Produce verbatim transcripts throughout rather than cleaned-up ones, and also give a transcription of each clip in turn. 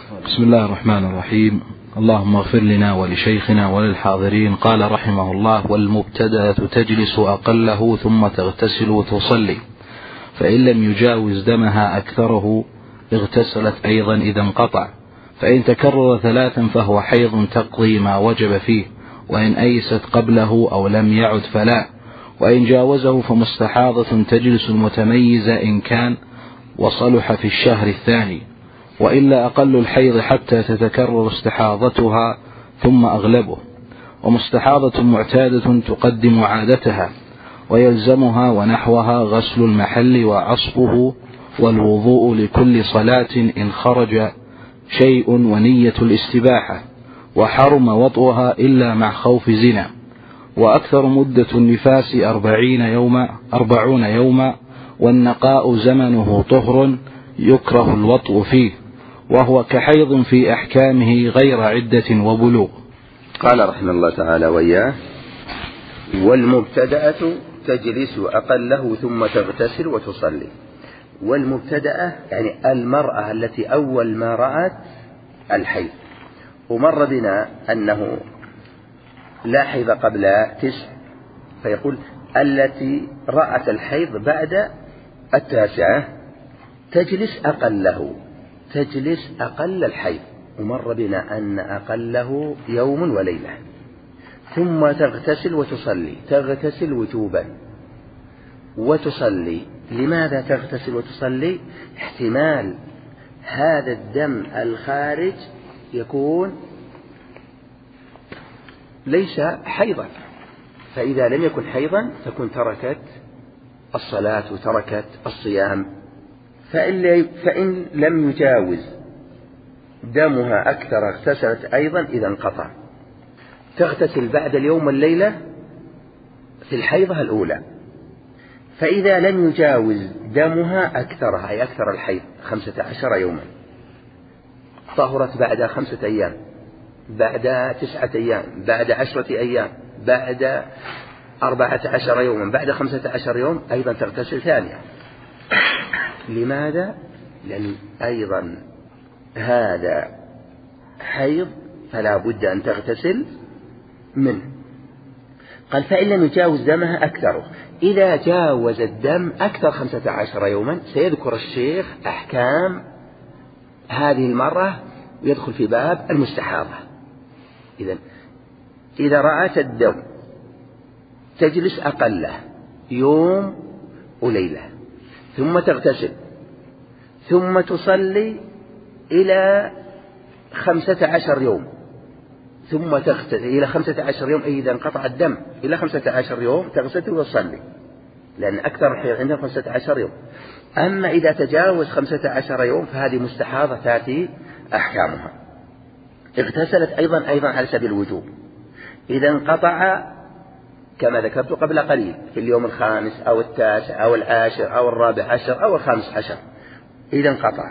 بسم الله الرحمن الرحيم. اللهم اغفر لنا ولشيخنا وللحاضرين. قال رحمه الله: والمبتدأة تجلس أقله ثم تغتسل وتصلي، فإن لم يجاوز دمها أكثره اغتسلت أيضا إذا انقطع، فإن تكرر ثلاثا فهو حيض تقضي ما وجب فيه، وإن أيست قبله أو لم يعد فلا، وإن جاوزه فمستحاضة تجلس المتميزة إن كان وصلح في الشهر الثاني، وإلا أقل الحيض حتى تتكرر استحاضتها ثم أغلبه، ومستحاضة معتادة تقدم عادتها، ويلزمها ونحوها غسل المحل وعصبه والوضوء لكل صلاة إن خرج شيء ونية الاستباحة، وحرم وطئها إلا مع خوف زنا. وأكثر مدة النفاس أربعين يوما أربعون يوما، والنقاء زمنه طهر يكره الوطء فيه، وهو كحيض في أحكامه غير عدة وبلوغ. قال رحمه الله تعالى وإياه: والمبتدأة تجلس أقله ثم تغتسل وتصلي. والمبتدأة يعني المرأة التي أول ما رأت الحيض، ومر بنا أنه لا حيض قبل تسع، فيقول التي رأت الحيض بعد التاسعة تجلس أقله، تجلس أقل الحيض، ومر بنا أن أقله يوم وليلة، ثم تغتسل وتصلي، تغتسل وجوبا وتصلي. لماذا تغتسل وتصلي؟ احتمال هذا الدم الخارج يكون ليس حيضا، فإذا لم يكن حيضا تكون تركت الصلاة وتركت الصيام. فإن لم يجاوز دمها أكثر اغتسلت أيضا إذا انقطع. تغتسل بعد اليوم والليلة في الحيضة الأولى، فإذا لم يجاوز دمها أكثرها أي أكثر الحيض خمسة عشر يوما، طهرت بعد خمسة أيام، بعد تسعة أيام، بعد عشرة أيام، بعد أربعة عشر يوما، بعد خمسة عشر يوم أيضا تغتسل ثانية. لماذا؟ لأن أيضا هذا حيض فلا بد أن تغتسل منه. قال: فإن لم يجاوز دمها أكثره. إذا جاوز الدم أكثر خمسة عشر يوما سيذكر الشيخ أحكام هذه المرة ويدخل في باب المستحاضة. إذن إذا رأت الدم تجلس أقله يوم وليلة، ثم تغتسل، ثم تصلي إلى خمسة عشر يوم، ثم تغتسل إلى خمسة عشر يوم. أي إذا انقطع الدم إلى خمسة عشر يوم تغتسل وتصلي، لأن أكثر الحيض عندها خمسة عشر يوم. أما إذا تجاوز خمسة عشر يوم فهذه مستحاضة تأتي أحكامها. اغتسلت أيضا أيضا على سبيل الوجوب إذا انقطع كما ذكرت قبل قليل في اليوم الخامس أو التاسع أو العاشر أو الرابع عشر أو الخامس عشر، إذا انقطع.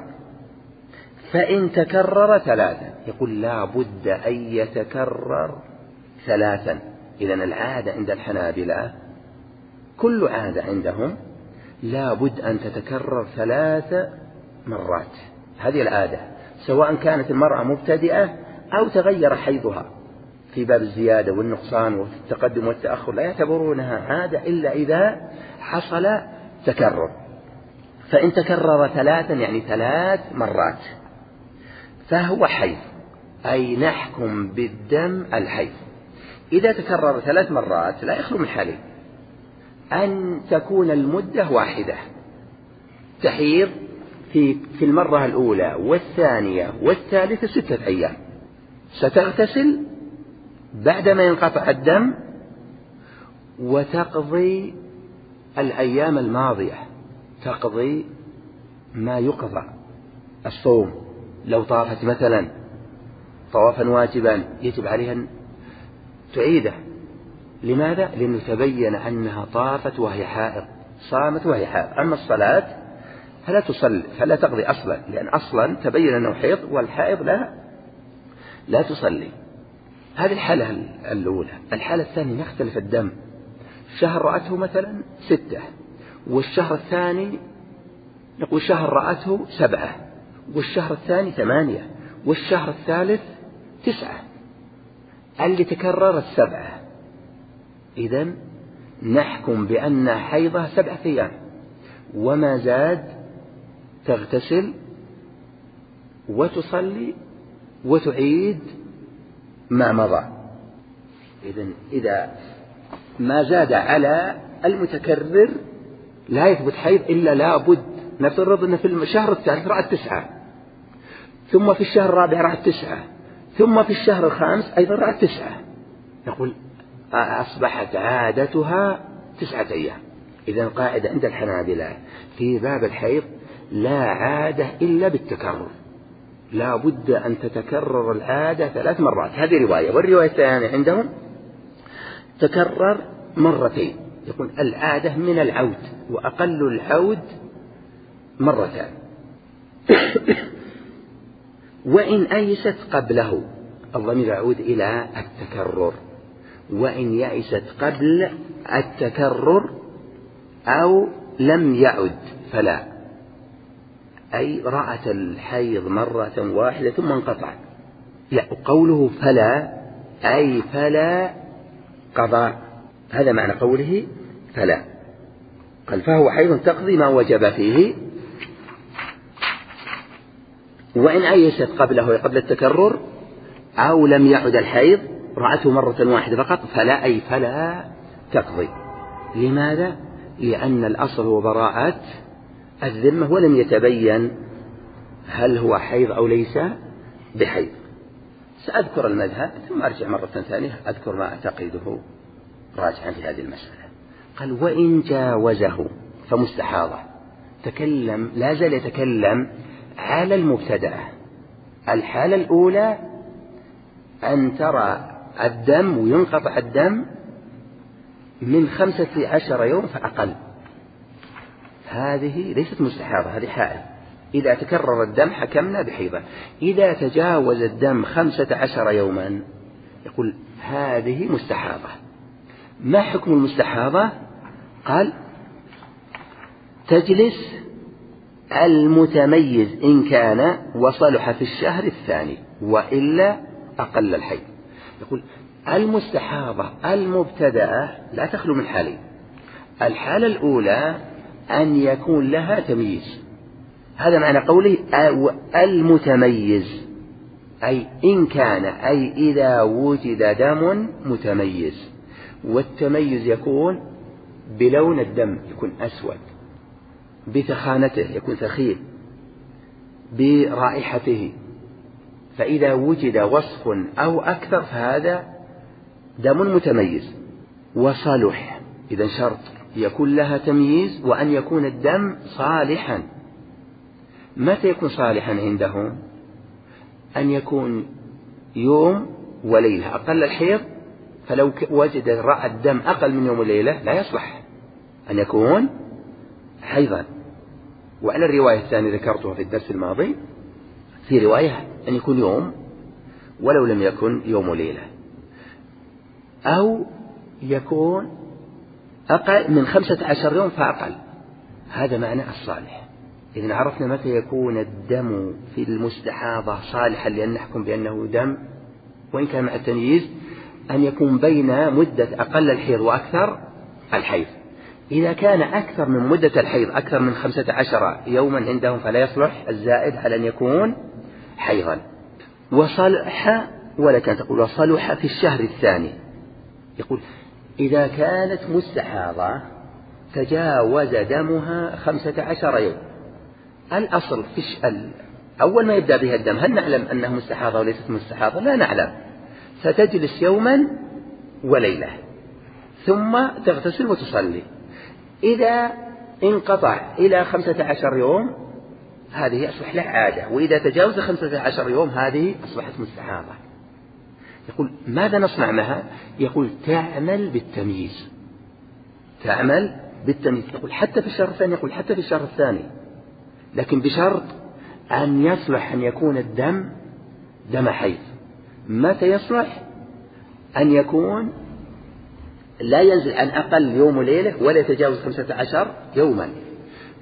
فإن تكرر ثلاثا، يقول لا بد أن يتكرر ثلاثا. إذن العادة عند الحنابلة كل عادة عندهم لا بد أن تتكرر ثلاث مرات، هذه العادة، سواء كانت المرأة مبتدئة أو تغير حيضها في باب الزيادة والنقصان والتقدم والتأخر، لا يعتبرونها عادة إلا إذا حصل تكرر. فإن تكرر ثلاثا يعني ثلاث مرات فهو حيض، أي نحكم بالدم الحيض. إذا تكرر ثلاث مرات لا يخلو من حالين: أن تكون المدة واحدة، تحيض في في المرة الأولى والثانية والثالثة ستة أيام، ستغتسل بعدما ينقطع الدم وتقضي الأيام الماضية، تقضي ما يقضى الصوم. لو طافت مثلا طوافا واجبا يجب عليها أن تعيده. لماذا؟ لأنه تبين أنها طافت وهي حائض، صامت وهي حائض. أما الصلاة فلا تصلي فلا تقضي أصلا، لأن أصلا تبين أنه حيض، والحائض لا لا تصلي. هذه الحالة الأولى. الحالة الثانية يختلف الدم، شهر رأته مثلا ستة، والشهر الثاني نقول شهر رأته سبعة، والشهر الثاني ثمانية، والشهر الثالث تسعة، اللي تكرر السبعة، إذن نحكم بأن حيضها سبعة أيام، وما زاد تغتسل وتصلي وتعيد ما مضى. إذن إذا ما زاد على المتكرر لا يثبت حيض إلا لا بد. نفترض أن في الشهر الثالث رأت تسعة، ثم في الشهر الرابع رأت تسعة، ثم في الشهر الخامس أيضا رأت تسعة، نقول أصبحت عادتها تسعة أيام. إذن قاعدة عند الحنابلة في باب الحيض لا عادة إلا بالتكرر، لا بد أن تتكرر العادة ثلاث مرات. هذه رواية. والرواية الثانية عندهم تكرر مرتين، يقول العادة من العود، وأقل العود مرتان. وإن أيست قبله، الضمير يعود إلى التكرر، وإن يأست قبل التكرر أو لم يعد فلا، أي رأت الحيض مرة واحدة ثم انقطع. قوله فلا أي فلا قضاء، هذا معنى قوله فلا. قال فهو حيض تقضي ما وجب فيه. وإن أيست قبله قبل التكرر أو لم يعد الحيض رأته مرة واحدة فقط فلا أي فلا تقضي. لماذا؟ لأن الأصل هو براءة الذمة، ولم يتبين هل هو حيض أو ليس بحيض. سأذكر المذهب ثم أرجع مرة ثانية أذكر ما أعتقده راجعا في هذه المسألة. قال وإن جاوزه فمستحاضة. تكلم لا زال يتكلم على المبتدأة. الحالة الأولى أن ترى الدم وينقطع الدم من خمسة عشر يوم فأقل، هذه ليست مستحاضة، هذه حائض. إذا تكرر الدم حكمنا بحيضة. إذا تجاوز الدم خمسة عشر يوما يقول هذه مستحاضة. ما حكم المستحاضة؟ قال تجلس المتميز إن كان وصلح في الشهر الثاني وإلا أقل الحيض. يقول المستحاضة المبتدأة لا تخلو من حالين. الحالة الأولى أن يكون لها تمييز، هذا معنى قوله المتميز، أي إن كان أي إذا وجد دم متميز. والتميز يكون بلون الدم يكون أسود، بثخانته يكون ثخين، برائحته. فإذا وجد وصف أو أكثر فهذا دم متميز. وصلح إذا شرط يكون لها تمييز وأن يكون الدم صالحا. متى يكون صالحا عندهم؟ أن يكون يوم وليلة أقل الحيض، فلو وجد رأى الدم أقل من يوم وليلة لا يصلح أن يكون حيضا. وعلى الرواية الثانية ذكرتها في الدرس الماضي، في رواية أن يكون يوم ولو لم يكن يوم وليلة، أو يكون أقل من خمسة عشر يوم فأقل، هذا معنى الصالح. إذن عرفنا متى يكون الدم في المستحاضة صالحا لأن نحكم بأنه دم، وإن كان مع التمييز أن يكون بين مدة أقل الحيض وأكثر الحيض. إذا كان أكثر من مدة الحيض أكثر من خمسة عشر يوما عندهم فلا يصلح الزائد على أن يكون حيضا. وصلح ولا كانت تقول وصلح في الشهر الثاني، يقول إذا كانت مستحاضة تجاوز دمها خمسة عشر يوم. الأصل في الشأل أول ما يبدأ بها الدم هل نعلم أنها مستحاضة وليست مستحاضة؟ لا نعلم. ستجلس يوما وليلة ثم تغتسل وتصلي. إذا انقطع إلى خمسة عشر يوم هذه أصبح لها عادة، وإذا تجاوز خمسة عشر يوم هذه أصبحت مستحاضة. يقول ماذا نصنع معها؟ يقول تعمل بالتمييز، تعمل بالتمييز. يقول حتى في الشهر الثاني، يقول حتى في الشهر الثاني، لكن بشرط أن يصلح أن يكون الدم دم حيض. متى يصلح؟ أن يكون لا ينزل عن أقل يوم وليلة ولا يتجاوز خمسة عشر يوما.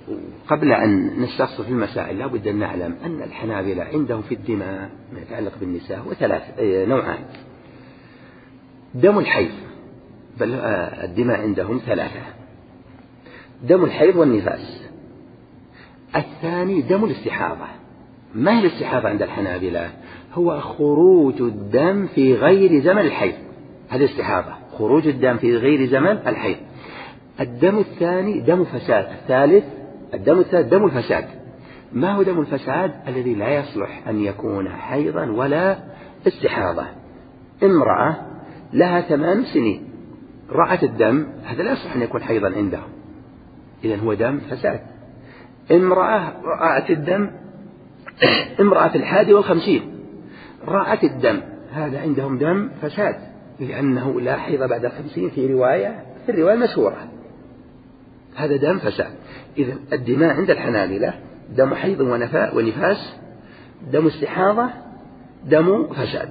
قبل أن نستفصل في المسائل لا بد أن نعلم أن الحنابلة عندهم في الدماء ما يتعلق بالنساء وثلاث نوعان: دم الحيض، بل الدماء عندهم ثلاثة: دم الحيض والنفاس. الثاني دم الاستحاضة. ما هي الاستحاضة عند الحنابلة؟ هو خروج الدم في غير زمن الحيض، هذه الاستحاضة، خروج الدم في غير زمن الحيض. الدم الثاني دم فساد. الثالث الدم الثالث دم الفساد. ما هو دم الفساد؟ الذي لا يصلح أن يكون حيضا ولا استحاضة. امرأة لها ثمان سنين رأت الدم، هذا لا يصلح أن يكون حيضا عندها، إذن هو دم فساد. امرأة رأت الدم، امرأة في الحادي والخمسين رأت الدم، هذا عندهم دم فساد، لأنه لا حيض بعد الخمسين في رواية في الرواية المشهورة، هذا دم فساد. إذن الدماء عند الحنابلة دم حيض ونفاس، دم استحاضة، دم فساد.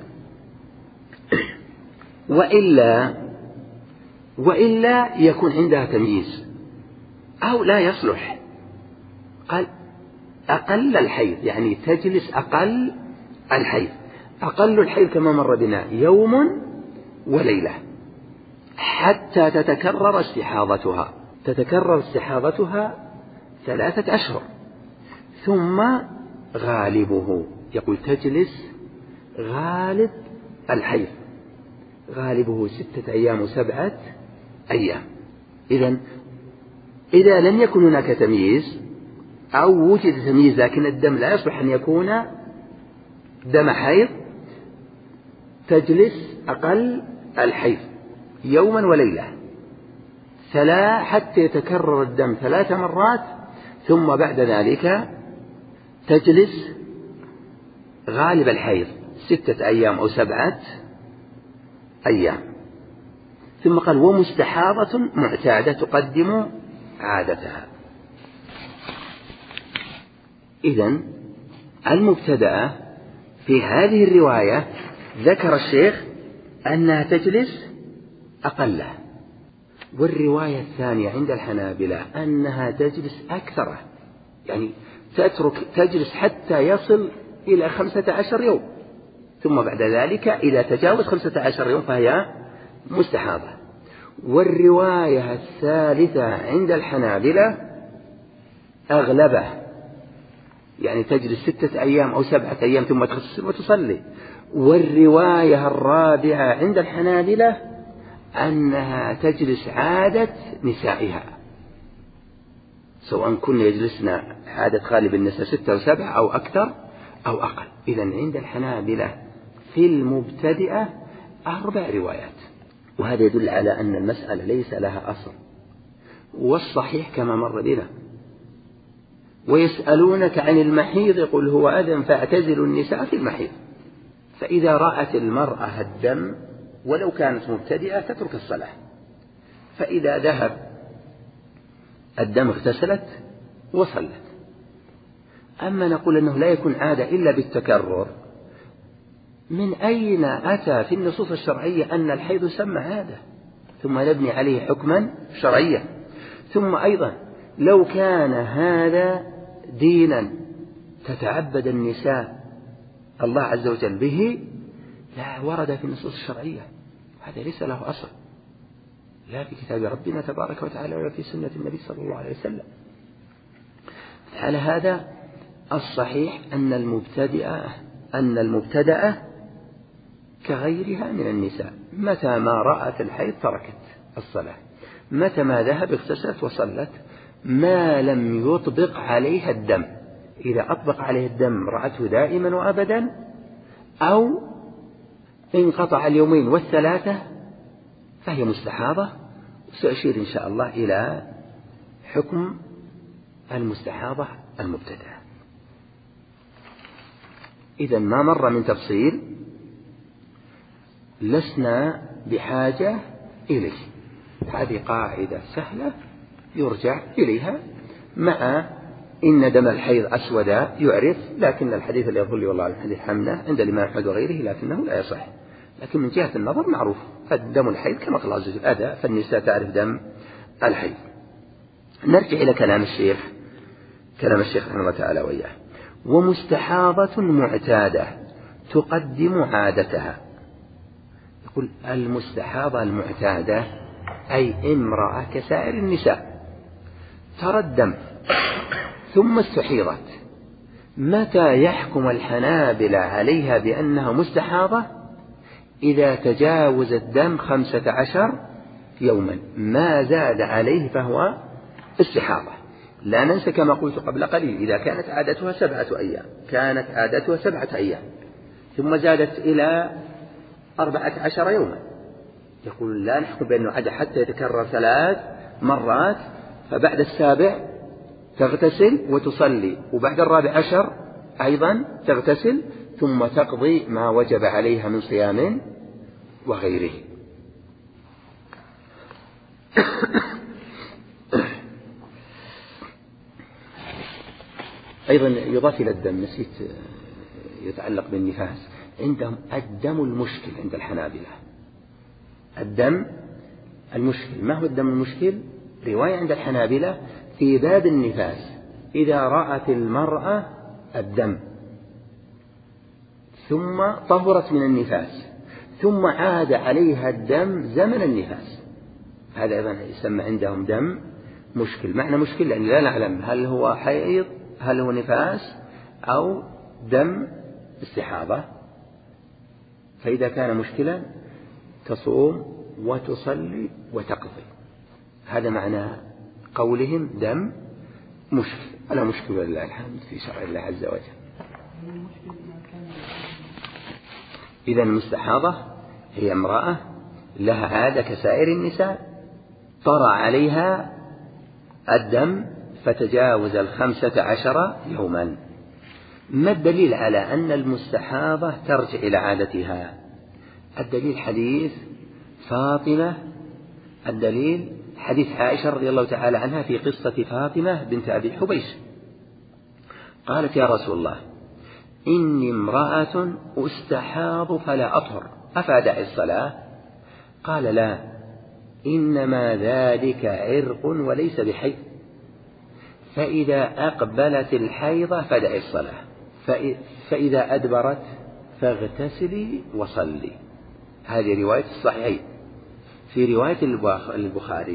وإلا وإلا يكون عندها تمييز أو لا يصلح. قال أقل الحيض، يعني تجلس أقل الحيض. أقل الحيض كما مر بنا يوم وليلة حتى تتكرر استحاضتها، تتكرر استحاضتها ثلاثة أشهر. ثم غالبه، يقول تجلس غالب الحيض، غالبه ستة أيام وسبعة أيام. إذن إذا لم يكن هناك تمييز أو وجد تمييز لكن الدم لا يصلح أن يكون دم حيض، تجلس أقل الحيض يوما وليلة ثلاث حتى يتكرر الدم ثلاث مرات، ثم بعد ذلك تجلس غالب الحيض ستة أيام أو سبعة أيام. ثم قال ومستحاضة معتادة تقدم عادتها. إذن المبتدأة في هذه الرواية ذكر الشيخ أنها تجلس أقله، والرواية الثانية عند الحنابلة أنها تجلس أكثره، يعني تترك تجلس حتى يصل إلى خمسة عشر يوم، ثم بعد ذلك إذا تجاوز خمسة عشر يوم فهي مستحاضة. والرواية الثالثة عند الحنابلة أغلبه، يعني تجلس ستة أيام أو سبعة أيام ثم تغتسل وتصلي. والرواية الرابعة عند الحنابلة أنها تجلس عادة نسائها، سواء كن يجلسن عادة غالب النساء ستة وسبعة أو أكثر أو أقل. إذن عند الحنابلة في المبتدئة أربع روايات، وهذا يدل على أن المسألة ليس لها أصل. والصحيح كما مر بنا: ويسألونك عن المحيض قل هو أذى فاعتزلوا النساء في المحيض. فإذا رأت المرأة الدم ولو كانت مبتدئة تترك الصلاة، فإذا ذهب الدم اغتسلت وصلت. أما نقول أنه لا يكون عادة إلا بالتكرر، من أين أتى في النصوص الشرعية أن الحيض يسمى عادة؟ ثم نبني عليه حكما شرعيا. ثم أيضا لو كان هذا دينا تتعبد النساء الله عز وجل به لا ورد في النصوص الشرعية، هذا ليس له أصل لا في كتاب ربنا تبارك وتعالى ولا في سنة النبي صلى الله عليه وسلم. على هذا الصحيح أن المبتدئة أن المبتدأة كغيرها من النساء، متى ما رأت الحيض تركت الصلاة، متى ما ذهب اغتسلت وصلت، ما لم يطبق عليها الدم. إذا أطبق عليه الدم رأته دائما وأبدا، أو انقطع اليومين والثلاثة فهي مستحاضة. سأشير إن شاء الله إلى حكم المستحاضة المبتدأة. إذا ما مر من تفصيل لسنا بحاجة إليه، هذه قاعدة سهلة يرجع إليها، مع إن دم الحيض أسود يعرف، لكن الحديث اللي يظل والله الحديث حمله عند الإمام أحمد وغيره لكنه لا يصح. لكن من جهة النظر معروف الدم الحيض كما قال عز وجل أذى، فالنساء تعرف دم الحيض. نرجع إلى كلام الشيخ كلام الشيخ رحمه الله تعالى وإياه. ومستحاضة معتادة تقدم عادتها. يقول المستحاضة المعتادة أي امرأة كسائر النساء ترى الدم ثم استحيضت. متى يحكم الحنابلة عليها بأنها مستحاضة؟ إذا تجاوز الدم خمسة عشر يوما، ما زاد عليه فهو استحاضة. لا ننسى كما قلت قبل قليل، إذا كانت عادتها سبعة أيام كانت عادتها سبعة أيام ثم زادت إلى أربعة عشر يوما، يقول لا نحكم بأنه عاد حتى يتكرر ثلاث مرات، فبعد السابع تغتسل وتصلي، وبعد الرابع عشر أيضا تغتسل ثم تقضي ما وجب عليها من صيام وغيره. أيضا يضاف إلى الدم، نسيت يتعلق بالنفاس، عندهم الدم المشكل عند الحنابلة. الدم المشكل، ما هو الدم المشكل؟ رواية عند الحنابلة في باب النفاس، إذا رأت المرأة الدم ثم طهرت من النفاس ثم عاد عليها الدم زمن النفاس، هذا أيضا يسمى عندهم دم مشكل. معنى مشكل لأن لا نعلم هل هو حيض، هل هو نفاس، أو دم استحاضة. فإذا كان مشكلا تصوم وتصلي وتقضي. هذا معنى قولهم دم مشكل. ألا مشكل لله الحمد في شرع الله عز وجل. إذا المستحاضة هي امرأة لها عادة كسائر النساء، طرأ عليها الدم فتجاوز الخمسة عشر يوما. ما الدليل على أن المستحاضة ترجع إلى عادتها؟ الدليل حديث فاطمة، الدليل حديث عائشة رضي الله تعالى عنها في قصة فاطمة بنت أبي حبيش، قالت يا رسول الله إني امرأة أستحاض فلا أطهر أفأدع الصلاة؟ قال لا، إنما ذلك عرق وليس بحيض، فإذا أقبلت الحيضة فدعي الصلاة، فإذا أدبرت فاغتسلي وصلي. هذه رواية الصحيحين. في رواية البخاري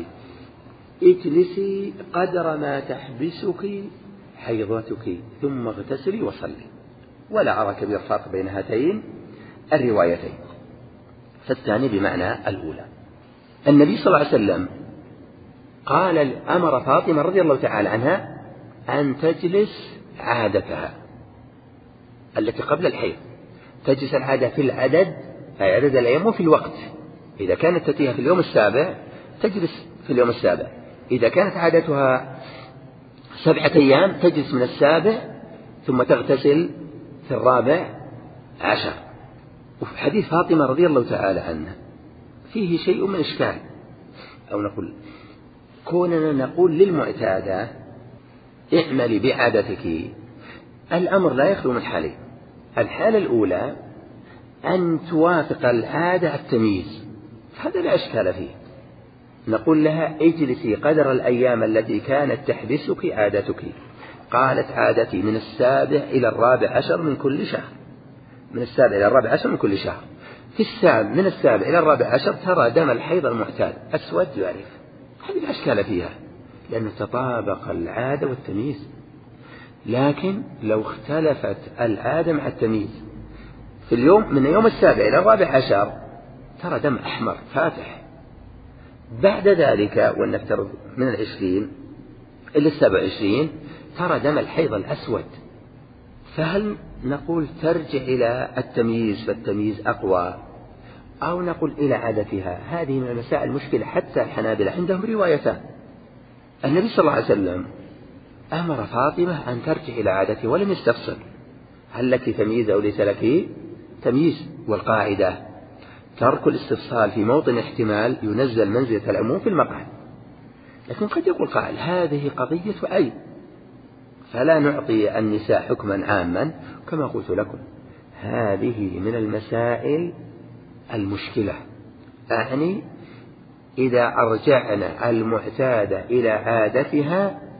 اجلسي قدر ما تحبسك حيضتك ثم اغتسلي وصلي. ولا أرى كبير فرق بين هاتين الروايتين، فالثاني بمعنى الأولى. النبي صلى الله عليه وسلم قال أمر فاطمة رضي الله تعالى عنها أن تجلس عادتها التي قبل الحيض، تجلس العادة في العدد أي عدد الأيام وفي الوقت. إذا كانت تأتيها في اليوم السابع تجلس في اليوم السابع، إذا كانت عادتها سبعة أيام تجلس من السابع ثم تغتسل في الرابع عشر. وفي حديث فاطمة رضي الله تعالى عنها فيه شيء من إشكال، أو نقول كوننا نقول للمعتادة اعملي بعادتك، الأمر لا يخلو من حالين. الحالة الأولى أن توافق العادة التمييز، هذا لا إشكال فيه، نقول لها اجلسي قدر الأيام التي كانت تحبسك عادتك. قالت عادتي من السابع إلى الرابع عشر من كل شهر، من السابع إلى الرابع عشر من كل شهر. في السابع من السابع إلى الرابع عشر ترى دم الحيض المعتاد أسود يعرف، هذه لا إشكال فيها لأنه تطابق العادة والتمييز. لكن لو اختلفت العادة مع التمييز في اليوم من يوم السابع إلى الرابع عشر ترى دم أحمر فاتح، بعد ذلك ونفترض من العشرين إلى السبع عشرين ترى دم الحيض الأسود، فهل نقول ترجع إلى التمييز فالتمييز أقوى، أو نقول إلى عادتها؟ هذه من المسائل المشكلة. حتى الحنابلة عندهم روايتان. النبي صلى الله عليه وسلم أمر فاطمة أن ترجع إلى عادته ولم يستفصل هل لك تمييز أو ليس لك تمييز، والقاعدة ترك الاستفصال في موطن احتمال ينزل منزلة العموم في المقعد. لكن قد يقول قائل هذه قضية عين، فلا نعطي النساء حكما عاما. كما قلت لكم هذه من المسائل المشكلة، أعني إذا أرجعنا المعتادة إلى عادتها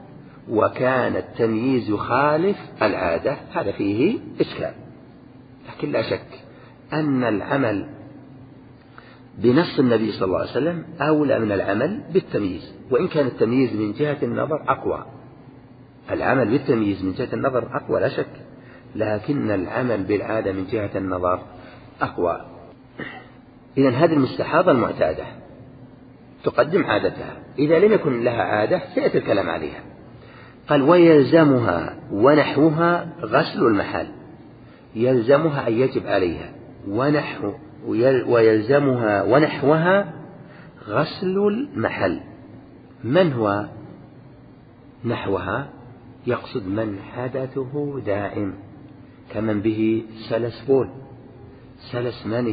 وكان التمييز يخالف العادة هذا فيه إشكال. لكن لا شك أن العمل بنص النبي صلى الله عليه وسلم أولى من العمل بالتمييز، وإن كان التمييز من جهة النظر أقوى. العمل بالتمييز من جهة النظر أقوى لا شك، لكن العمل بالعادة من جهة النظر أقوى. إذن هذه المستحاضة المعتادة تقدم عادتها، إذا لم يكن لها عادة سيأتي الكلام عليها. قال ويلزمها ونحوها غسل المحل. يلزمها أي يجب عليها، ونحو ويلزمها ونحوها غسل المحل. من هو نحوها؟ يقصد من حدثه دائم، كمن به سلس بول، سلس مني،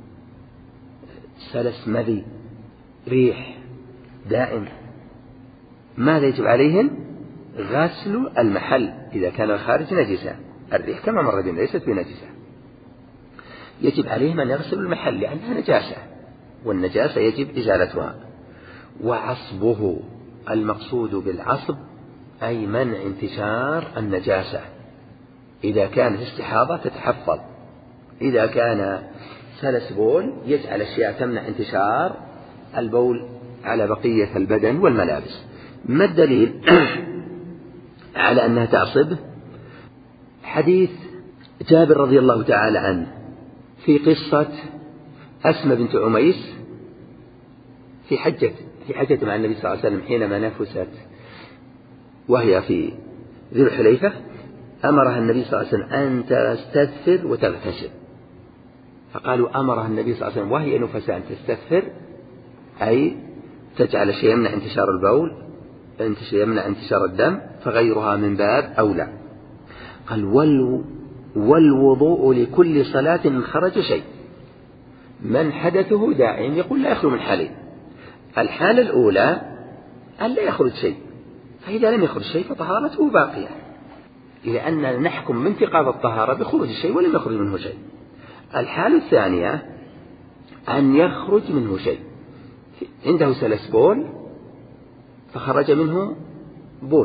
سلس مذي، ريح دائم. ماذا يجب عليهن؟ غسل المحل إذا كان الخارج نجسا. الريح كما مر بنا ليست بنجسة، يجب عليهم أن يغسلوا المحل لأنها نجاسة، والنجاسة يجب إزالتها. وعصبه، المقصود بالعصب أي منع انتشار النجاسة. إذا كانت استحاضة تتحفظ، إذا كان سلس بول يجعل أشياء تمنع انتشار البول على بقية البدن والملابس. ما الدليل على أنها تعصب؟ حديث جابر رضي الله تعالى عنه في قصة أسمى بنت عميس في حجة في حجة مع النبي صلى الله عليه وسلم حينما نفست وهي في ذي الحليفة، أمرها النبي صلى الله عليه وسلم أن تستثفر وتغتسل. فقالوا أمرها النبي صلى الله عليه وسلم وهي نفساء أن تستثفر أي تجعل شيء يمنع انتشار البول، يمنع انتشار الدم، فغيرها من باب أولى. قال والوضوء لكل صلاة إن خرج شيء. من حدثه دائم يقول لا يخلو من حالين. الحالة الأولى أن لا يخرج شيء، فإذا لم يخرج شيء فطهارته باقية، لأننا نحكم بانتقاض الطهارة بخروج الشيء ولم يخرج منه شيء. الحالة الثانية أن يخرج منه شيء، عنده سلس بول فخرج منه بول،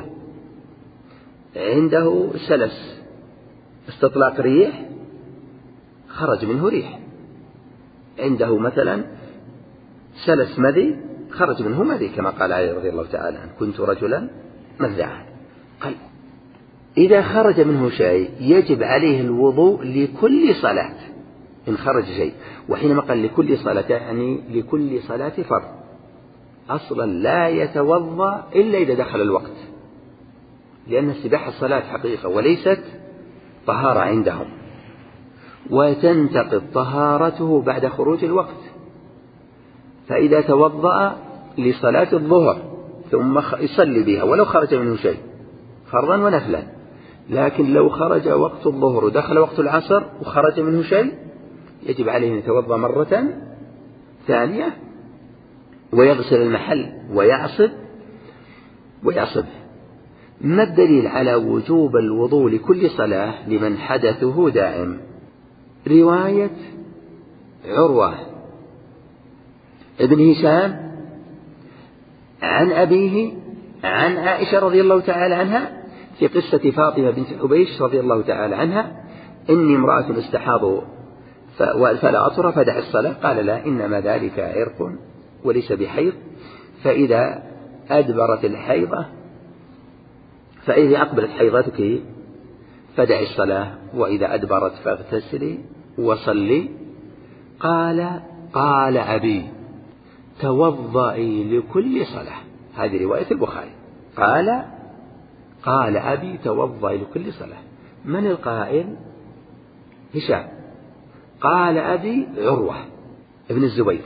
عنده سلس استطلاق ريح خرج منه ريح، عنده مثلا سلس مذي خرج منه مذي كما قال علي رضي الله تعالى عنه كنت رجلا مذعا. قال إذا خرج منه شيء يجب عليه الوضوء لكل صلاة إن خرج شيء. وحينما قال لكل صلاة يعني لكل صلاة فرض، أصلا لا يتوضأ إلا إذا دخل الوقت، لأن السباحة الصلاة حقيقة وليست طهارة عندهم، وتنتقض طهارته بعد خروج الوقت. فإذا توضأ لصلاة الظهر ثم يصلي بها ولو خرج منه شيء فرضا ونفلا، لكن لو خرج وقت الظهر ودخل وقت العصر وخرج منه شيء يجب عليه أن يتوضأ مرة ثانية ويغسل المحل ويعصب ويعصب. ما الدليل على وجوب الوضوء لكل صلاة لمن حدثه دائم؟ رواية عروة ابن هشام عن أبيه عن عائشة رضي الله تعالى عنها في قصة فاطمة بنت حبيش رضي الله تعالى عنها إني امرأة استحاض فلا أطهر فدع الصلاة. قال لا، إنما ذلك عرق وليس بحيض، فإذا أدبرت الحيضة فإذا أقبلت حيضتك فدع الصلاة، وإذا أدبرت فاغتسلي وصلي. قال قال أبي توضئي لكل صلاة. هذه رواية البخاري. قال قال أبي توضئي لكل صلاة. من القائل؟ هشام. قال أبي عروة ابن الزبير.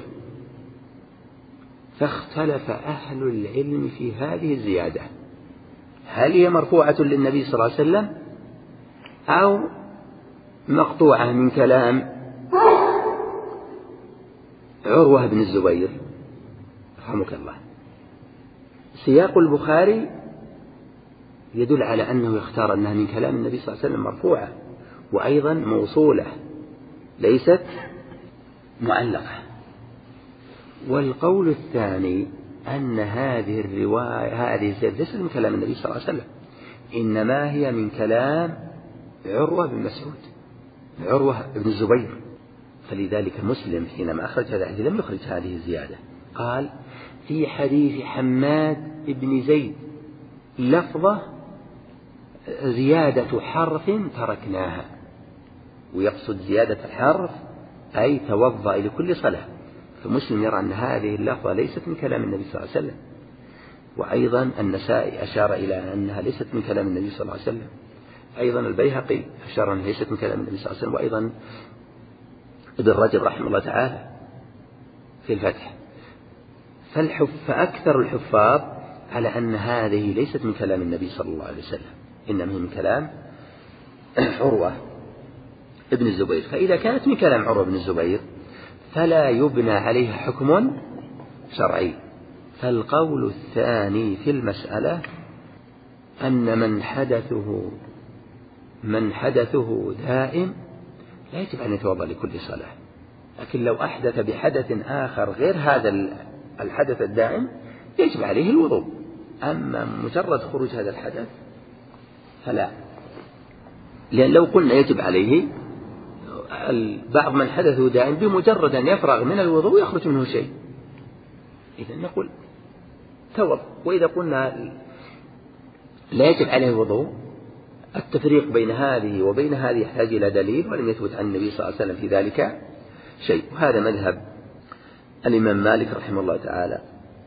فاختلف أهل العلم في هذه الزيادة، هل هي مرفوعة للنبي صلى الله عليه وسلم أو مقطوعة من كلام عروة بن الزبير؟ رحمك الله. سياق البخاري يدل على أنه يختار أنها من كلام النبي صلى الله عليه وسلم مرفوعة، وأيضا موصولة ليست معلقة. والقول الثاني أن هذه الرواية هذه الزيادة ليست من كلام النبي صلى الله عليه وسلم، إنما هي من كلام عروة بن مسعود عروة بن الزبير. فلذلك مسلم حينما أخرج هذا الحديث لم يخرج هذه الزيادة، قال في حديث حماد بن زيد لفظة زيادة حرف تركناها، ويقصد زيادة الحرف أي توضأ لكل صلاة. فمسلم يرى أن هذه اللفظة ليست من كلام النبي صلى الله عليه وسلم. وأيضا النسائي أشار إلى أنها ليست من كلام النبي صلى الله عليه وسلم. أيضا البيهقي أشار أنها ليست من كلام النبي صلى الله عليه وسلم. وأيضا ابن رجب رحمه الله تعالى في الفتح. فالحف فأكثر الحفاظ على أن هذه ليست من كلام النبي صلى الله عليه وسلم، إنما هي من كلام عروة ابن الزبير. فإذا كانت من كلام عروة بن الزبير فلا يبنى عليها حكم شرعي. فالقول الثاني في المسألة أن من حدثه من حدثه دائم لا يجب أن يتوضأ لكل صلاة، لكن لو أحدث بحدث آخر غير هذا الحدث الدائم يجب عليه الوضوء. أما مجرد خروج هذا الحدث فلا، لأن لو قلنا يجب عليه بعض من حدثه دائم بمجرد أن يفرغ من الوضوء يخرج منه شيء، إذا نقول توضأ. وإذا قلنا لا يجب عليه الوضوء التفريق بين هذه وبين هذه يحتاج إلى دليل، ولم يثبت عن النبي صلى الله عليه وسلم في ذلك شيء. وهذا مذهب الإمام مالك رحمه الله تعالى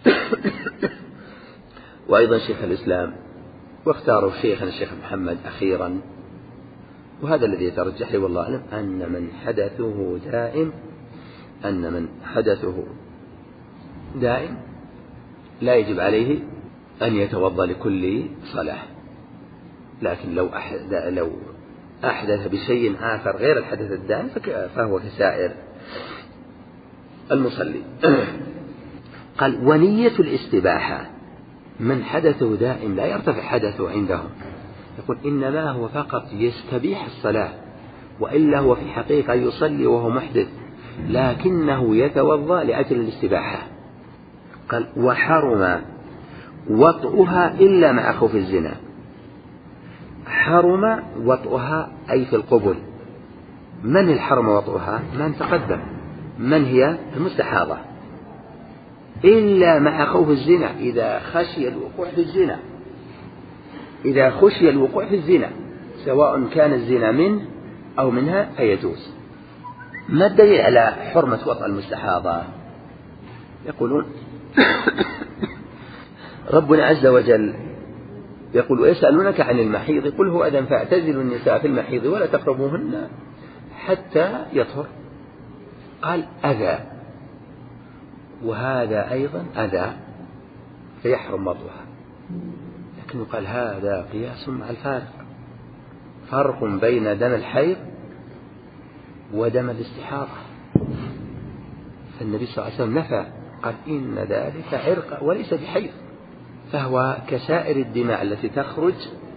وأيضا شيخ الإسلام، واختاره شيخنا الشيخ محمد أخيرا. وهذا الذي يترجح لي والله أعلم أن من حدثه دائم أن من حدثه دائم لا يجب عليه أن يتوضأ لكل صلاة، لكن لو أحدث, لو أحدث بشيء آخر غير الحدث الدائم فهو كسائر المصلي. قال ونية الاستباحة من حدثه دائم لا يرتفع حدثه عندهم، يقول إنما هو فقط يستبيح الصلاة، وإلا هو في حقيقة يصلي وهو محدث لكنه يتوضأ لأجل الاستباحة. قال وحرم وطئها إلا مع خوف الزنا. حرم وطئها أي في القبل. من الحرم وطئها؟ من تقدم، من هي المستحاضة، إلا مع خوف الزنا إذا خشي الوقوع في الزنا، إذا خشي الوقوع في الزنا سواء كان الزنا منه أو منها فيجوز. ما الدليل على حرمة وطأ المستحاضة؟ يقولون ربنا عز وجل يقول ويسألونك عن المحيض قل هو أذى فاعتزلوا النساء في المحيض ولا تقربوهن حتى يطهر. قال أذى، وهذا أيضا أذى فيحرم وطئها، لكن قال هذا قياس مع الفارق، فرق بين دم الحيض ودم الاستحاضة. فالنبي صلى الله عليه وسلم نفى، قال إن ذلك عرق وليس بحيض، فهو كسائر الدماء التي تخرج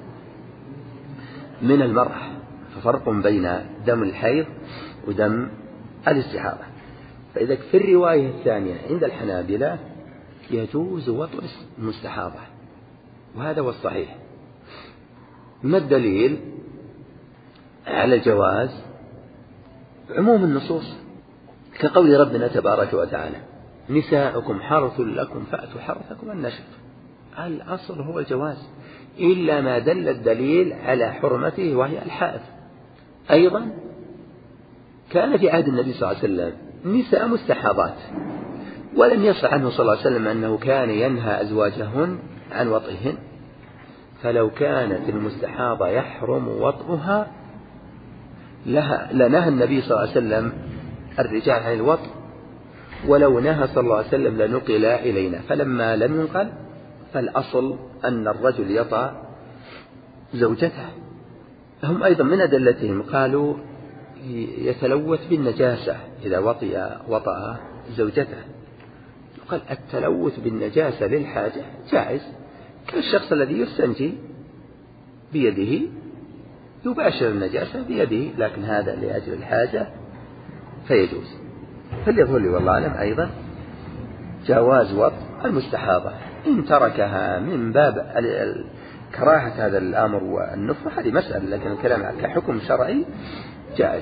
من المرأة، ففرق بين دم الحيض ودم الاستحاضة. فإذا في الرواية الثانية عند الحنابلة يجوز وطئ المستحاضة، وهذا هو الصحيح. ما الدليل على الجواز؟ عموم النصوص كقول ربنا تبارك وتعالى نساؤكم حرث لكم فأتوا حرثكم أن شئتم. الأصل هو الجواز إلا ما دل الدليل على حرمته وهي الحائض. أيضا كان في عهد النبي صلى الله عليه وسلم نساء مستحاضات، ولم يصح عنه صلى الله عليه وسلم أنه كان ينهى أزواجهن عن وطئهن، فلو كانت المستحاضة يحرم وطئها لنهى النبي صلى الله عليه وسلم الرجال عن الوطئ، ولو نهى صلى الله عليه وسلم لنقل إلينا، فلما لم ينقل فالأصل أن الرجل يطأ زوجته. هم أيضا من أدلتهم قالوا يتلوث بالنجاسة إذا وطئ وطأ زوجته. قال التلوث بالنجاسة للحاجة جائز، كالشخص الذي يستنجي بيده يباشر النجاسة بيده، لكن هذا لأجل الحاجة فيجوز. فليظهر لي والله أعلم أيضا جواز وطئ المستحاضة إن تركها من باب كراهة هذا الأمر والنفر هذه مسألة، لكن الكلام كحكم شرعي جائز.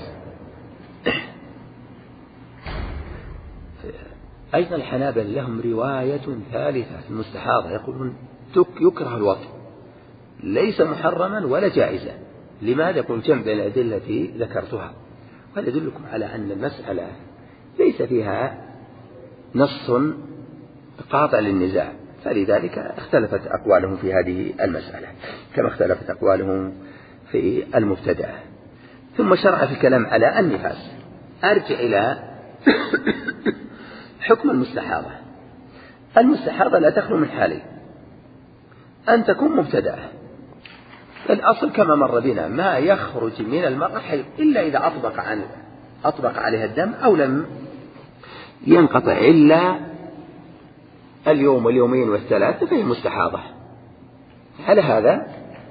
أيضا الحنابلة لهم رواية ثالثة في المستحاضة، يقولون يكره الوطء، ليس محرما ولا جائزا. لماذا؟ يقول جمع بين الأدلة التي ذكرتها، وهذا يدلكم على أن المسألة ليس فيها نص قاطع للنزاع، فلذلك اختلفت أقوالهم في هذه المسألة كما اختلفت أقوالهم في المبتدعة. ثم شرع في الكلام على النفاس. أرجع إلى حكم المستحاضة. المستحاضة لا تخلو من حالين: أن تكون مبتدعة، الأصل كما مر بنا ما يخرج من المرأة حيض إلا إذا أطبق عنه أطبق عليها الدم أو لم ينقطع إلا اليوم واليومين والثلاثة فهي مستحاضة. على هذا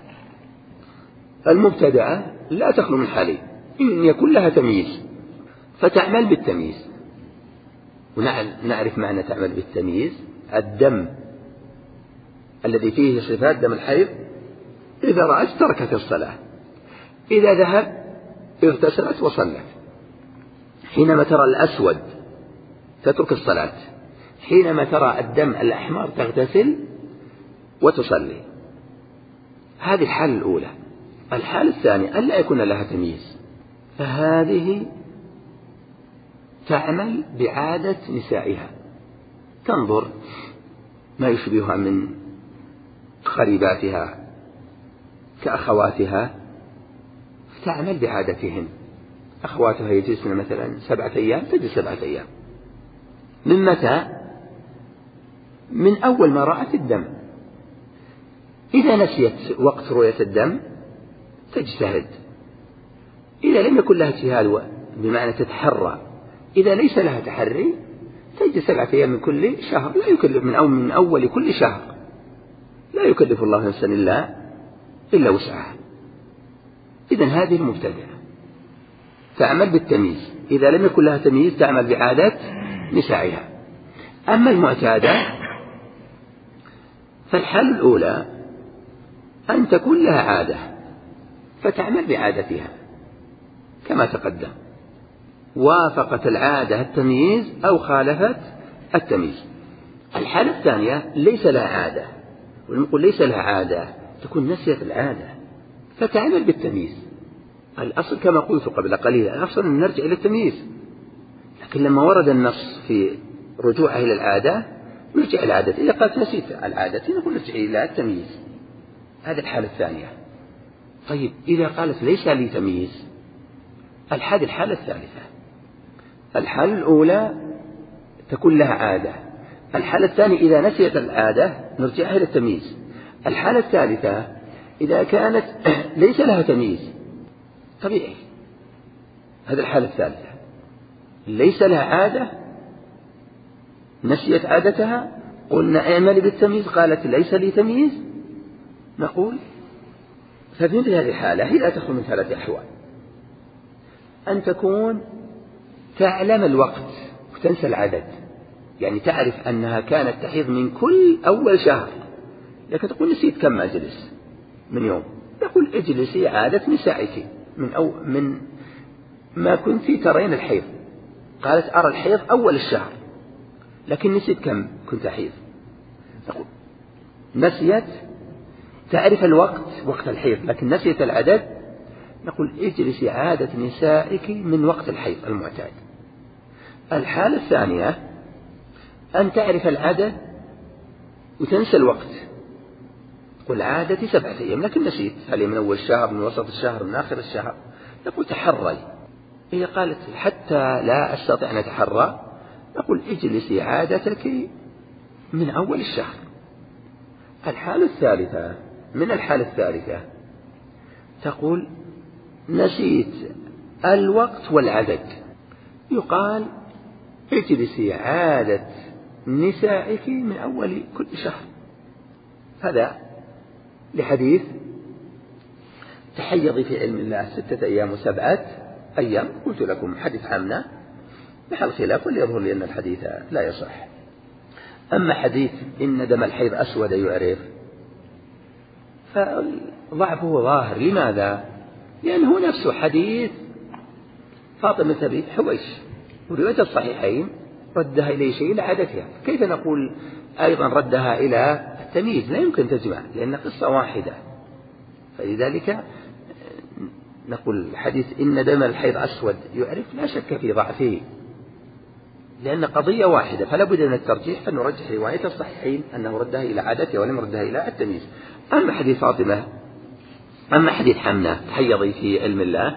المبتدعة لا تخلو من حالين: إن يكون لها تمييز فتعمل بالتمييز، ونعرف معنى تعمل بالتمييز: الدم الذي فيه صفات دم الحيض إذا رأت تركت الصلاة، إذا ذهب اغتسلت وصلت، حينما ترى الأسود تترك الصلاة، حينما ترى الدم الأحمر تغتسل وتصلي. هذه الحالة الأولى. الحالة الثانية أن لا يكون لها تمييز، فهذه تعمل بعادة نسائها، تنظر ما يشبهها من قريباتها كأخواتها تعمل بعادتهن. أخواتها يجلسن مثلا سبعة أيام تجلس سبعة أيام. من متى؟ من أول ما رأت الدم. إذا نسيت وقت رؤية الدم تجتهد، إذا لم يكن لها اجتهاد بمعنى تتحرى، إذا ليس لها تحري تجلس سبعة أيام من كل شهر، لا يكلف من أول من أول كل شهر، لا يكلف الله نفسا إلا إلا وسعها. إذن هذه المبتدعة تعمل بالتمييز، إذا لم يكن لها تمييز تعمل بعادات نسائها. أما المعتادة فالحالة الأولى أن تكون لها عادة فتعمل بعادتها كما تقدم، وافقت العادة التمييز أو خالفت التمييز. الحالة الثانية ليس لها عادة، ونقول ليس لها عادة تكون نسيت العادة فتعمل بالتمييز. الأصل كما قلت قبل قليل الأصل أن نرجع إلى التمييز، لكن لما ورد النص في رجوعها إلى العادة نرجع إلى العادة. إذا قالت نسيت العادة نقول نرجع إلى التمييز. هذه الحالة الثانية. طيب إذا قالت ليس لي تمييز، الحالة الحالة الثالثة. الحالة الأولى تكون لها عادة، الحالة الثانية إذا نسيت العادة نرجعها إلى التمييز. الحالة الثالثة إذا كانت ليس لها تمييز طبيعي. هذه الحالة الثالثة ليس لها عادة، نسيت عادتها، قلنا اعملي بالتمييز، قالت ليس لي تمييز، نقول ففي مثل هذه الحالة هي لا تخلو من ثلاث أحوال: أن تكون تعلم الوقت وتنسى العدد، يعني تعرف أنها كانت تحيض من كل أول شهر، لكن تقول نسيت كم أجلس من يوم، نقول اجلسي عادة نسائك من أو من ما كنت ترين الحيض. قالت أرى الحيض أول الشهر لكن نسيت كم كنت أحيض، نقول نسيت تعرف الوقت وقت الحيض لكن نسيت العدد، نقول اجلسي عادة نسائك من وقت الحيض المعتاد. الحالة الثانية أن تعرف العدد وتنسى الوقت، قل عادتي سبعة أيام لكن نسيت هل من أول الشهر من وسط الشهر من آخر الشهر، نقول تحري. هي قالت حتى لا أستطيع أن أتحرى، نقول اجلسي عادتك من أول الشهر. الحالة الثالثة من الحالة الثالثة تقول نسيت الوقت والعدد، يقال اجلسي عادة نسائك من أول كل شهر. هذا لحديث تحيضي في علم الله ستة أيام وسبعة أيام، قلت لكم حديث عامنا محل خلاف، واللي يظهر لي أن الحديث لا يصح. أما حديث إن دم الحيض أسود يعرف فضعفه ظاهر. لماذا؟ لأنه نفسه حديث فاطمة بنت حويش، ورواية الصحيحين ردها إلى شيء إلى عادتها، كيف نقول أيضا ردها إلى التمييز؟ لا يمكن تجمع لأن قصة واحدة. فلذلك نقول حديث إن دم الحيض أسود يعرف لا شك في ضعفه لأن قضية واحدة، فلا بد من الترجيح، فنرجح رواية الصحيحين أنه ردها إلى عادتها ولم يردها إلى التمييز. أما حديث فاطمة أما حديث حمنة تحيضي في علم الله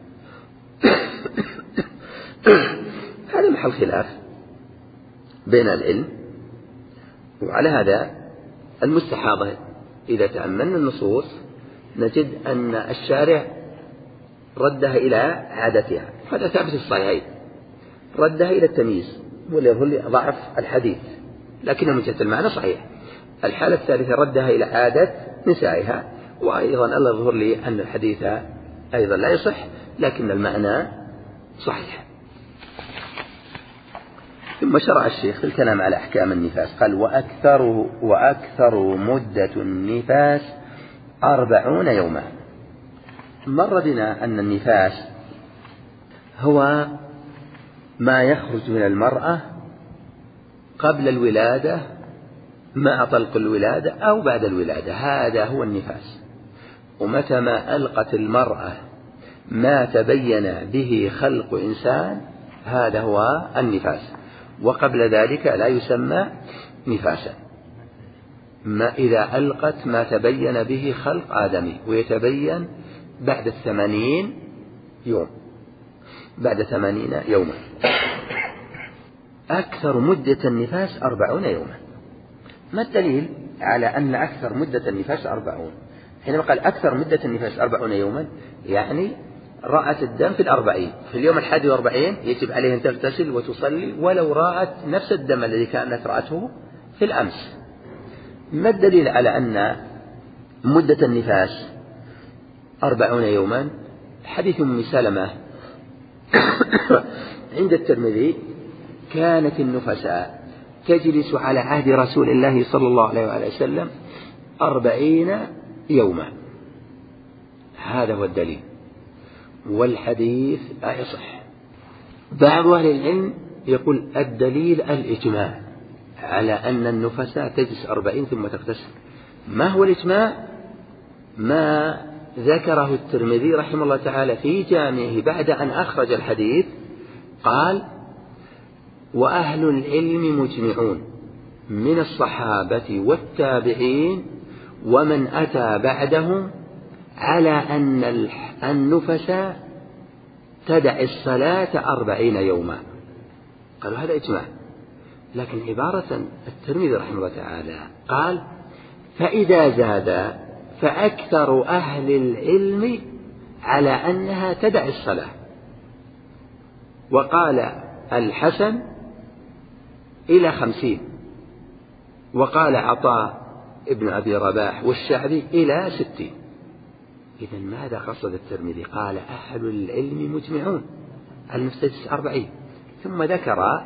هذا محل خلاف بين العلم. وعلى هذا المستحاضة إذا تأملنا النصوص نجد أن الشارع ردها إلى عادتها، هذا ثابت الصحيحين، ردها إلى التمييز وليظهر ضعف الحديث لكن من جهة المعنى صحيح. الحالة الثالثة ردها إلى عادة نسائها، وأيضا الله يظهر لي أن الحديث أيضا لا يصح لكن المعنى صحيح. ثم شرع الشيخ في الكلام على أحكام النفاس، قال وأكثر, وأكثر مدة النفاس أربعون يوما. مر بنا أن النفاس هو ما يخرج من المرأة قبل الولادة مع طلق الولادة أو بعد الولادة، هذا هو النفاس. ومتى ما ألقت المرأة ما تبين به خلق إنسان هذا هو النفاس، وقبل ذلك لا يسمى نفاسا. ما إذا ألقت ما تبين به خلق آدمي، ويتبين بعد الثمانين يوم بعد ثمانين يوما. أكثر مدة النفاس أربعون يوما. ما الدليل على أن أكثر مدة النفاس أربعون؟ حينما قال أكثر مدة النفاس أربعون يوما يعني رأت الدم في الأربعين، في اليوم الحادي وأربعين يجب عليه أن تغتسل وتصلي ولو رأت نفس الدم الذي كانت رأته في الأمس. ما الدليل على أن مدة النفاس أربعون يوما؟ حديث أم سلمة عند الترمذي كانت النفساء تجلس على عهد رسول الله صلى الله عليه وسلم أربعين يوما، هذا هو الدليل، والحديث لا يصح. بعض أهل العلم يقول الدليل الإجماع على أن النفساء تجلس أربعين ثم تغتسل. ما هو الإجماع؟ ما ذكره الترمذي رحمه الله تعالى في جامعه بعد أن أخرج الحديث، قال وأهل العلم مجمعون من الصحابة والتابعين ومن أتى بعدهم على أن النفس تدع الصلاة أربعين يوما. قالوا هذا إجماع، لكن عبارة الترمذي رحمه الله تعالى قال فإذا زاد فأكثر أهل العلم على أنها تدع الصلاة. وقال الحسن إلى خمسين، وقال عطاء ابن أبي رباح والشعبي إلى ستين. إذن ماذا قصد الترمذي؟ قال أهل العلم مجمعون على نفس أربعين، ثم ذكر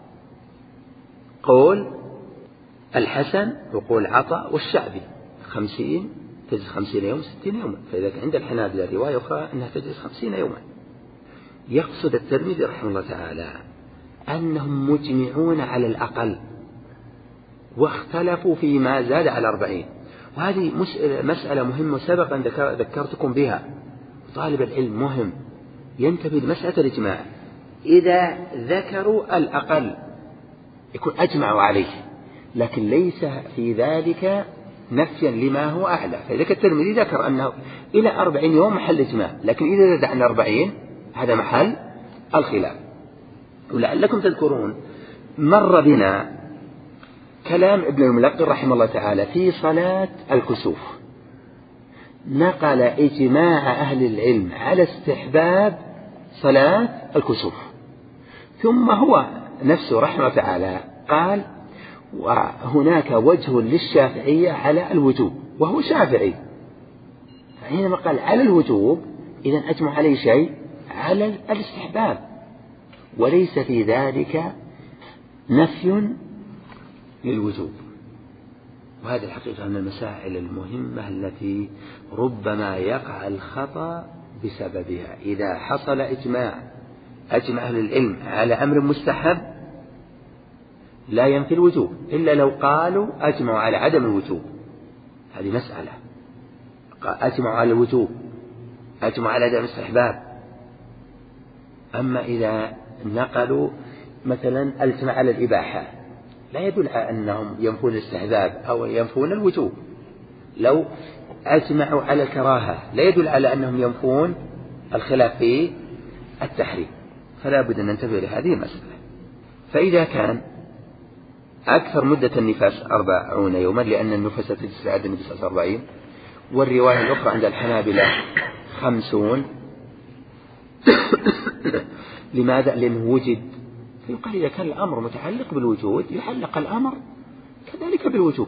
قول الحسن وقول عطاء والشعبي خمسين تجلس خمسين يوم ستين يوما. فإذا عند الحنابلة رواية أخرى أنها تجلس خمسين يوما. يقصد الترمذي رحمه الله تعالى أنهم مجمعون على الأقل، واختلفوا فيما زاد على أربعين. وهذه مسألة مهمة سبقا ذكرتكم بها. طالب العلم مهم ينتبه لمسألة الإجماع. إذا ذكروا الأقل يكون أجمعوا عليه، لكن ليس في ذلك نفيا لما هو أعلى. فإذا الترمذي ذكر أنه إلى أربعين يوم محل إجماع، لكن إذا زاد عن أربعين هذا محل الخلاف. ولعلكم تذكرون مر بنا كلام ابن الملقن رحمه الله تعالى في صلاة الكسوف، نقل إجماع أهل العلم على استحباب صلاة الكسوف، ثم هو نفسه رحمه الله تعالى قال وهناك وجه للشافعية على الوجوب، وهو شافعي، فحينما قال على الوجوب إذن أجمع عليه شيء على الاستحباب، وليس في ذلك نفي للوجوب. وهذه الحقيقة من المسائل المهمة التي ربما يقع الخطأ بسببها. إذا حصل إجماع أجمع أهل العلم على أمر مستحب لا ينفي الوجوب، إلا لو قالوا أجمعوا على عدم الوجوب، هذه مسألة. أجمعوا على الوجوب، أجمعوا على عدم الاستحباب. أما إذا نقلوا مثلا أجمع على الإباحة لا يدل على أنهم ينفون الاستحباب أو ينفون الوجوب. لو أجمعوا على الكراهة لا يدل على أنهم ينفون الخلاف في التحريم. فلا بد أن ننتبه لهذه المسألة. فإذا كان أكثر مدة النفاس أربعون يوما، لأن النفاس تجلس في عدد النفاس أربعين، والرواية الأخرى عند الحنابلة خمسون. لماذا؟ لأنه وجد. فيقال إذا كان الأمر متعلق بالوجود يحلق الأمر كذلك بالوجوب،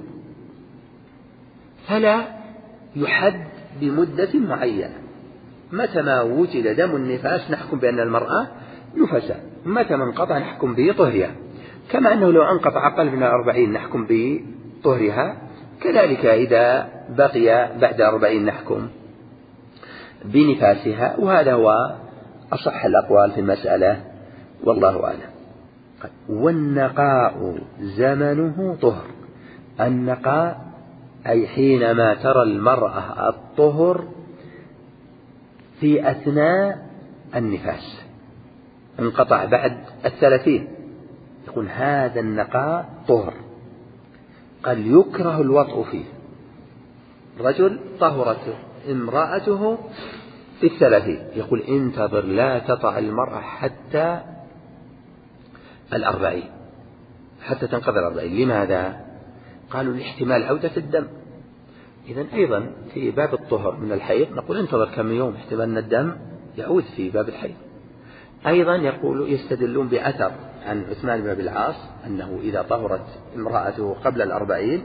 فلا يحد بمدة معينة. متى ما وجد دم النفاس نحكم بأن المرأة نفسا، متى ما انقطع نحكم بطهرها، كما أنه لو انقطع أقل من الأربعين نحكم بطهرها، كذلك إذا بقي بعد أربعين نحكم بنفاسها. وهذا هو أصح الأقوال في المسألة والله أعلم. والنقاء زمنه طهر. النقاء أي حينما ترى المرأة الطهر في أثناء النفاس، انقطع بعد الثلاثين، يقول هذا النقاء طهر. قال يكره الوطء فيه. رجل طهرت امرأته في الثلاثين، يقول انتظر لا تطع المرأة حتى الأربعين، حتى تنقضي الأربعين. لماذا؟ قالوا لاحتمال عودة الدم. إذن أيضا في باب الطهر من الحيض نقول انتظر كم يوم، احتمال أن الدم يعود في باب الحيض. أيضا يقول يستدلون بأثر عن عثمان بن أبي العاص أنه إذا طهرت امرأته قبل الأربعين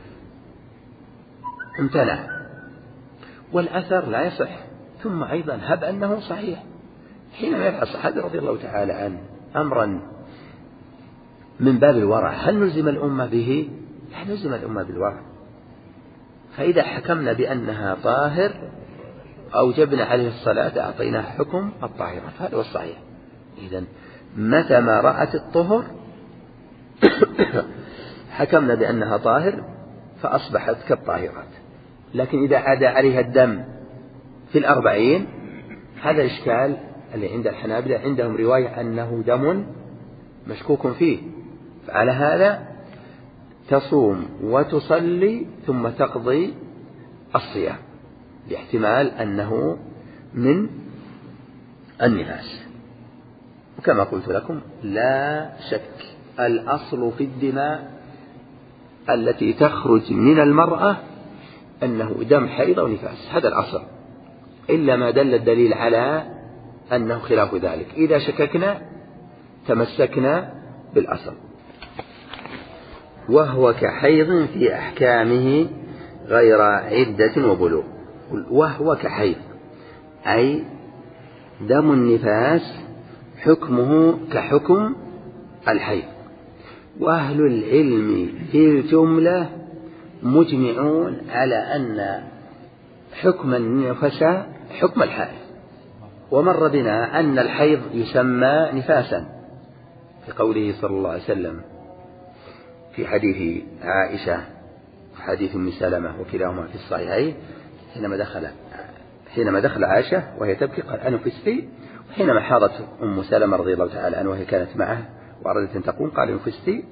امتنع، والأثر لا يصح. ثم أيضا هب أنه صحيح، حينما يفعل الصحابي رضي الله تعالى عنه أمرا من باب الورع هل نلزم الأمة به؟ لا نلزم الأمة بالورع. فإذا حكمنا بأنها طاهر أوجبنا عليه الصلاة أعطيناه حكم الطاهرة، هذا هو الصحيح. إذن متى ما رأت الطهر حكمنا بأنها طاهر فأصبحت كالطاهرات. لكن إذا عاد عليها الدم في الأربعين هذا الإشكال اللي عند الحنابلة، عندهم رواية أنه دم مشكوك فيه، فعلى هذا تصوم وتصلي ثم تقضي الصيام باحتمال أنه من النفاس. وكما قلت لكم لا شك الأصل في الدماء التي تخرج من المرأة أنه دم حيض أو نفاس، هذا الأصل، إلا ما دل الدليل على أنه خلاف ذلك. إذا شككنا تمسكنا بالأصل. وهو كحيض في أحكامه غير عدة وبلوغ. وهو كحيض أي دم النفاس حكمه كحكم الحيض. وأهل العلم في الجملة مجمعون على أن حكم النفساء حكم الحائض. ومر بنا أن الحيض يسمى نفاسا في قوله صلى الله عليه وسلم في حديث عائشة وحديث أم سلمة وكلاهما في الصحيحين، حينما دخل حينما دخل عائشة وهي تبكي قال أنا نفستي، وحينما حاضت أم سلمة رضي الله تعالى عنها وهي كانت معه وأرادت أن تقوم قال نفستي،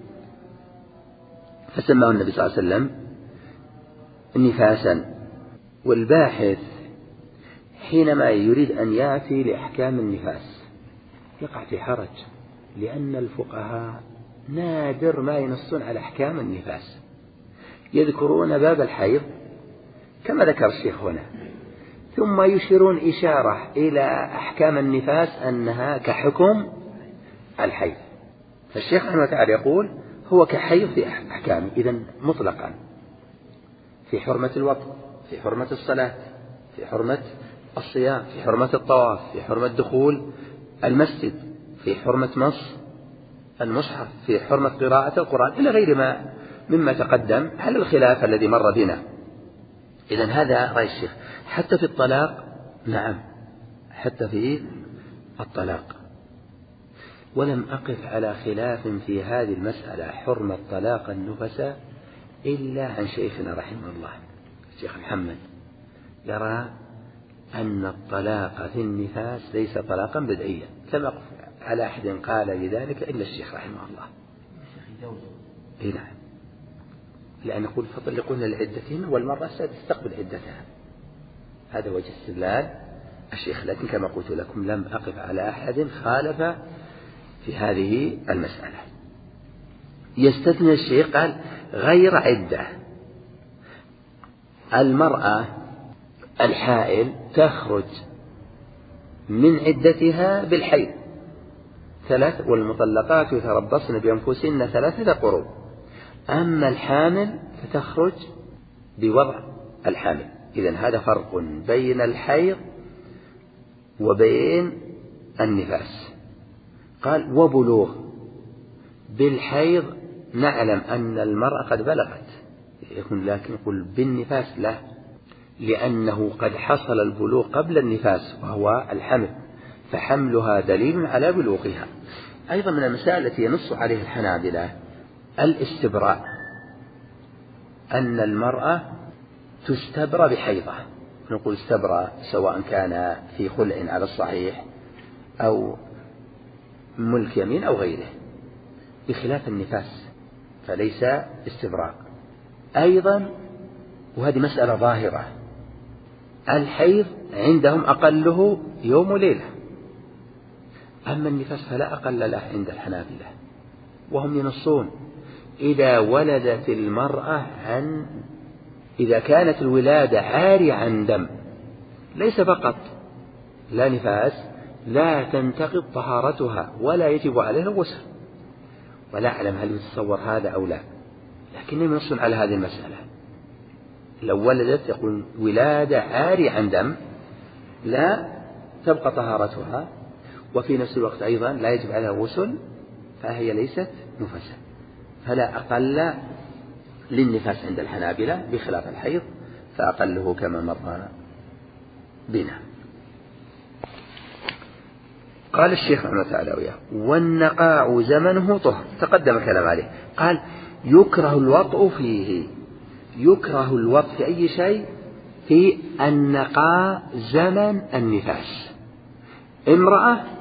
فسماه النبي صلى الله عليه وسلم نفاسا. والباحث حينما يريد أن يأتي لأحكام النفاس يقع في حرج، لأن الفقهاء نادر ما ينصون على أحكام النفاس، يذكرون باب الحيض كما ذكر الشيخ هنا، ثم يشيرون إشارة إلى أحكام النفاس أنها كحكم الحيض. فالشيخ رحمه الله تعالى يقول هو كحيض في أحكامه، إذن مطلقا في حرمة الوطء، في حرمة الصلاة، في حرمة الصيام، في حرمة الطواف، في حرمة دخول المسجد، في حرمة مص المصحف، في حرمة قراءة القرآن، إلى غير ما مما تقدم على الخلاف الذي مر بنا. إذن هذا رأي الشيخ. حتى في الطلاق، نعم حتى في الطلاق، ولم أقف على خلاف في هذه المسألة حرمة طلاق النفساء إلا عن شيخنا رحمه الله الشيخ محمد، يرى أن الطلاق في النفاس ليس طلاقا بدعيا. لم أقف على أحد قال بذلك إلا الشيخ رحمه الله. إيه نعم، لأن يقول فطلقون لعدتهن والمرأة ستستقبل عدتها، هذا وجه استدلال الشيخ. لكن كما قلت لكم لم أقف على أحد خالف في هذه المسألة. يستثني الشيخ قال غير عدة. المرأة الحائل تخرج من عدتها بالحيض ثلاث، والمطلقات يتربصن بأنفسهن ثلاثة قروء. أما الحامل فتخرج بوضع الحامل. إذن هذا فرق بين الحيض وبين النفاس. قال وبلوغ. بالحيض نعلم أن المرأة قد بلغت، يكون لكن يقول بالنفاس لا، لأنه قد حصل البلوغ قبل النفاس وهو الحمل، فحملها دليل على بلوغها. أيضا من المسائل التي ينص عليها الحنابلة الاستبراء، أن المرأة تستبرى بحيضة. نقول استبرى سواء كان في خلع على الصحيح أو ملك يمين أو غيره، بخلاف النفاس فليس استبراء. أيضا وهذه مسألة ظاهرة، الحيض عندهم أقله يوم وليلة، أما النفاس فلا أقل له عند الحنابلة، وهم ينصون إذا ولدت المرأة عن إذا كانت الولادة عارية عن دم ليس فقط لا نفاس، لا تنتقض طهارتها ولا يجب عليها الغسل. ولا أعلم هل يتصور هذا أو لا، لكنهم ينصون على هذه المسألة. لو ولدت يقول ولادة عارية عن دم لا تبقى طهارتها، وفي نفس الوقت أيضا لا يجب عليها الغسل، فهي ليست نفسا، فلا أقل للنفاس عند الحنابلة بخلاف الحيض فأقله كما مر بنا. قال الشيخ رحمه الله تعالى وياه والنقاع زمنه طهر، تقدم كلام عليه. قال يكره الوطء فيه. يكره الوطء في أي شيء؟ في النقاء زمن النفاس. امرأة